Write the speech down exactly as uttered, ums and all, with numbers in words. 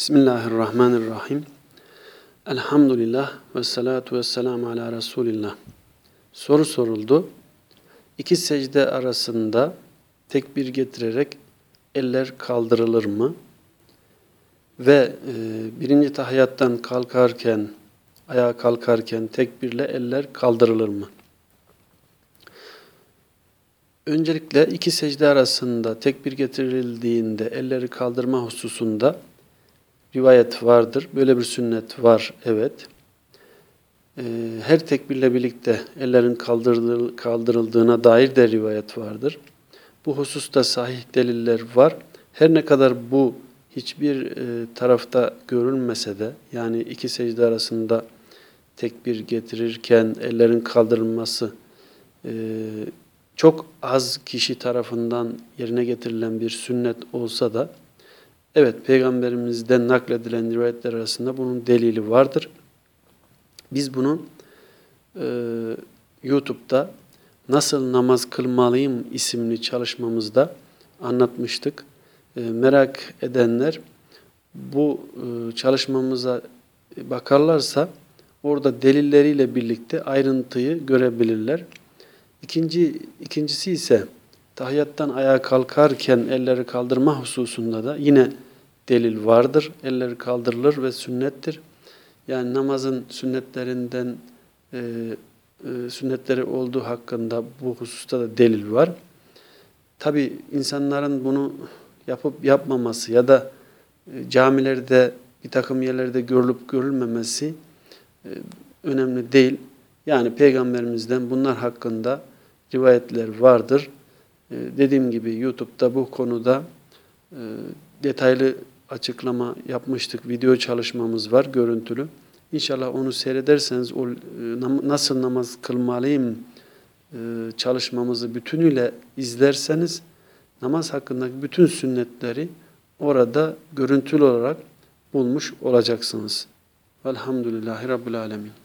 Bismillahirrahmanirrahim. Elhamdülillah ve salatu ve selamu ala Resulillah. Soru soruldu. İki secde arasında tekbir getirerek eller kaldırılır mı? Ve e, birinci tahiyyattan kalkarken, ayağa kalkarken tekbirle eller kaldırılır mı? Öncelikle iki secde arasında tekbir getirildiğinde elleri kaldırma hususunda rivayet vardır. Böyle bir sünnet var, evet. Her tekbirle birlikte ellerin kaldırıldığına dair de rivayet vardır. Bu hususta sahih deliller var. Her ne kadar bu hiçbir tarafta görülmese de, yani iki secde arasında tekbir getirirken ellerin kaldırılması çok az kişi tarafından yerine getirilen bir sünnet olsa da, evet, Peygamberimizden nakledilen rivayetler arasında bunun delili vardır. Biz bunu e, YouTube'da Nasıl Namaz Kılmalıyım isimli çalışmamızda anlatmıştık. E, merak edenler bu e, çalışmamıza bakarlarsa orada delilleriyle birlikte ayrıntıyı görebilirler. İkinci, ikincisi ise tahiyyattan ayağa kalkarken elleri kaldırma hususunda da yine delil vardır. Elleri kaldırılır ve sünnettir. Yani namazın sünnetlerinden e, e, sünnetleri olduğu hakkında bu hususta da delil var. Tabi insanların bunu yapıp yapmaması ya da e, camilerde bir takım yerlerde görülüp görülmemesi e, önemli değil. Yani Peygamberimizden bunlar hakkında rivayetler vardır. E, dediğim gibi YouTube'da bu konuda e, detaylı açıklama yapmıştık. Video çalışmamız var, görüntülü. İnşallah onu seyrederseniz o nasıl namaz kılmalıyım çalışmamızı bütünüyle izlerseniz namaz hakkındaki bütün sünnetleri orada görüntülü olarak bulmuş olacaksınız. Velhamdülillahi Rabbil Alemin.